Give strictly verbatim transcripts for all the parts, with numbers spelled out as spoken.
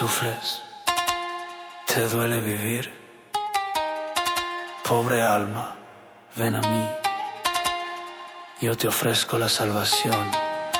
Sufres, te duele vivir. Pobre alma, ven a mí. Yo te ofrezco la salvación,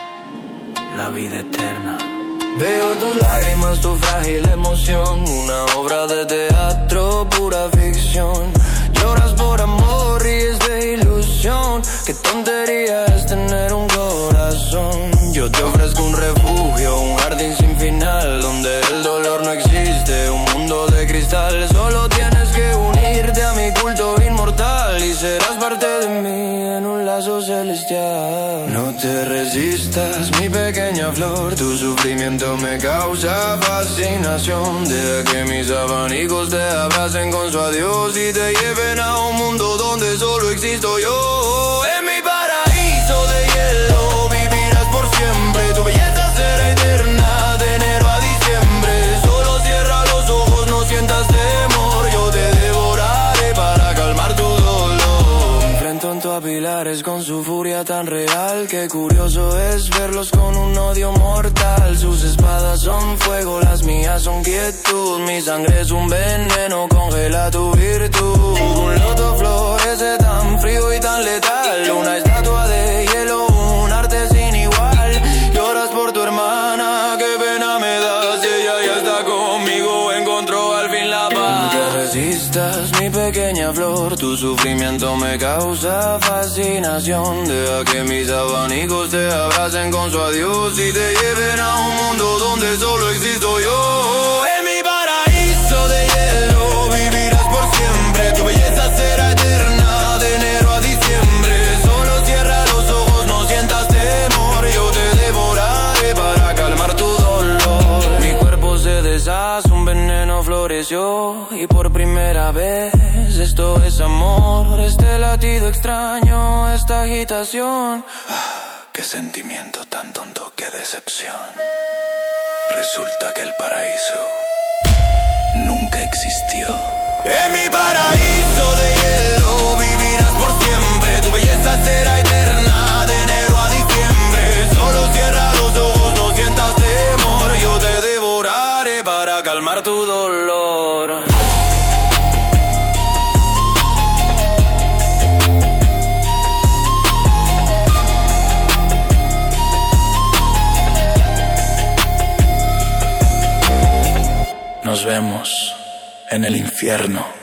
la vida eterna. Veo tus lágrimas, tu frágil emoción, una obra de teatro, pura ficción. Lloras por amor, ríes de ilusión. Qué tontería es tener un corazón. Yo te ofrezco un refugio, un jardín sin final, donde el dolor no existe, un mundo de cristal. Solo tienes que unirte a mi culto inmortal y serás parte de mí en un lazo celestial. No te resistas, mi pequeña flor, tu sufrimiento me causa fascinación. Deja que mis abanicos te abracen con su adiós y te lleven a un mundo donde solo existo yo. En mi paraíso de hielo vivirás por siempre, tu belleza será eterna de enero a diciembre. Solo cierra los ojos, no sientas temor, yo te devoraré para calmar tu dolor. Enfrento en tu a pilares con su furia tan real, que curioso es verlos con un odio mortal. Sus espadas son fuego, las mías son quietud, mi sangre es un veneno, congela tu virtud. Un loto florece tan frío y tan letal, una estatua de hielo, un arte sin igual. Lloras por tu hermana, qué pena me das, y ella ya está conmigo, encontró al fin la paz. No te resistas, mi pequeña flor, tu sufrimiento me causa fascinación. Deja que mis abanicos te abracen con su adiós y te lleven a un mundo donde solo existo yo. En mi paraíso de hielo vivirás por siempre, tu belleza será eterna de enero a diciembre. Solo cierra los ojos, no sientas temor, yo te devoraré para calmar tu dolor. Mi cuerpo se deshace, un veneno floreció y por primera vez esto es amor. Este latido extraño, esta agitación. Ah, qué sentimiento tan tonto, qué decepción. Resulta que el paraíso nunca existió. En mi paraíso de hielo vivirás por siempre, tu belleza será eterna de enero a diciembre. Solo cierra los ojos, no sientas temor, yo te devoraré para calmar tu dolor. Nos vemos en el infierno.